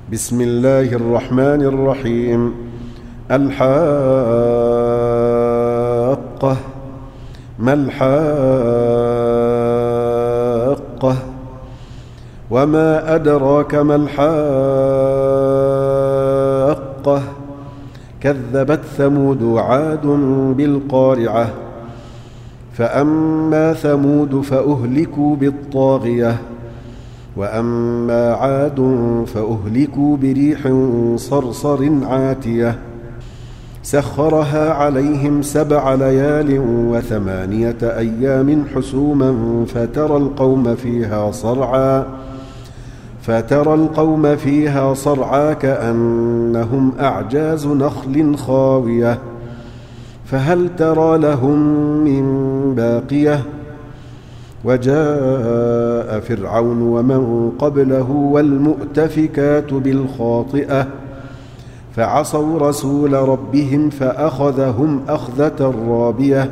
بسم الله الرحمن الرحيم. الحاقة. ما الحاقة؟ وما أدراك ما الحاقة؟ كذبت ثمود وعاد بالقارعة. فأما ثمود فأهلكوا بالطاغية، وأما عاد فأهلكوا بريح صرصر عاتية سخرها عليهم 7 ليال و8 أيام حسوما فترى القوم فيها صرعى كأنهم أعجاز نخل خاوية فهل ترى لهم من باقية. وجاء فرعون ومن قبله والمؤتفكات بالخاطئة فعصوا رسول ربهم فأخذهم أخذة رابية.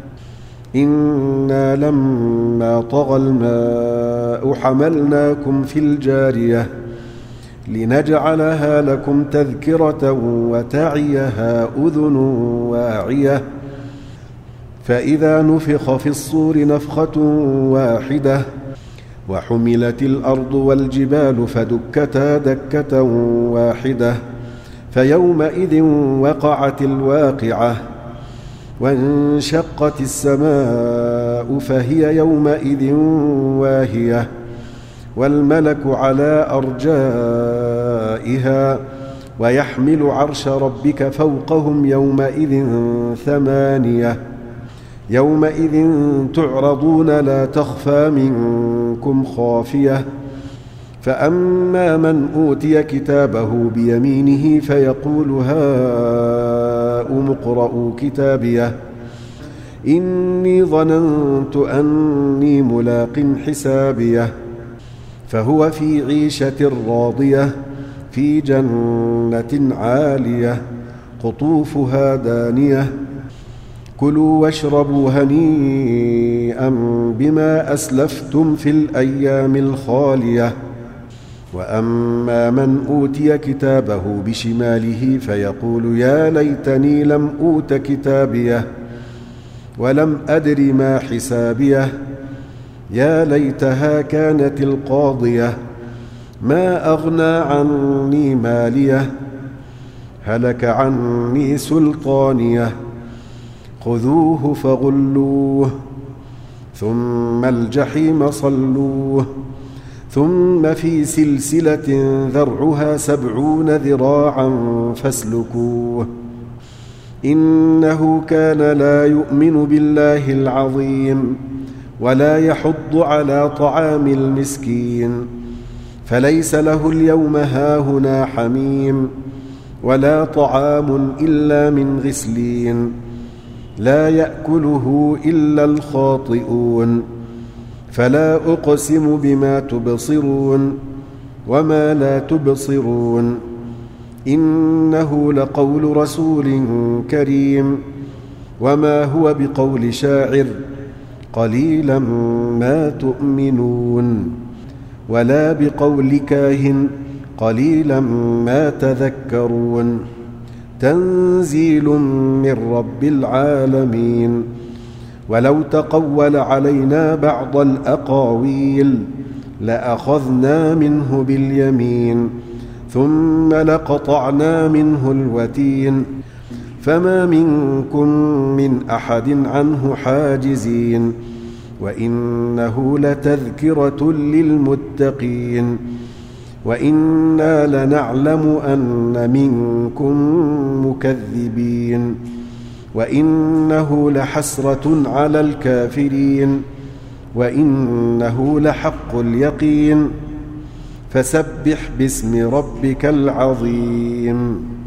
إنا لما طغى الماء حملناكم في الجارية لنجعلها لكم تذكرة وتعيها أذن واعية. فإذا نفخ في الصور نفخة واحدة وحملت الأرض والجبال فدكتا دكة واحدة فيومئذ وقعت الواقعة وانشقت السماء فهي يومئذ واهية والملك على أرجائها ويحمل عرش ربك فوقهم يومئذ 8. يومئذ تعرضون لا تخفى منكم خافية. فأما من أوتي كتابه بيمينه فيقول هاؤم اقرءوا كتابيه إني ظننت أني ملاق حسابيه. فهو في عيشة راضية في جنة عالية قطوفها دانية كلوا واشربوا هنيئا بما أسلفتم في الأيام الخالية. وأما من أوتي كتابه بشماله فيقول يا ليتني لم أوت كتابيه ولم أدر ما حسابيه يا ليتها كانت القاضية ما أغنى عني ماليه هلك عني سلطانيه خذوه فغلوه ثم الجحيم صلوه ثم في سلسلة ذرعها 70 ذراعا فاسلكوه إنه كان لا يؤمن بالله العظيم ولا يحض على طعام المسكين فليس له اليوم هاهنا حميم ولا طعام إلا من غسلين لا يأكله إلا الخاطئون. فلا أقسم بما تبصرون وما لا تبصرون إنه لقول رسول كريم وما هو بقول شاعر قليلا ما تؤمنون ولا بقول كاهن قليلا ما تذكرون. تنزيل من رب العالمين. ولو تقول علينا بعض الأقاويل لأخذنا منه باليمين ثم لقطعنا منه الوتين فما منكم من أحد عنه حاجزين. وإنه لتذكرة للمتقين وإنا لنعلم أن منكم مكذبين وإنه لحسرة على الكافرين وإنه لحق اليقين. فسبح باسم ربك العظيم.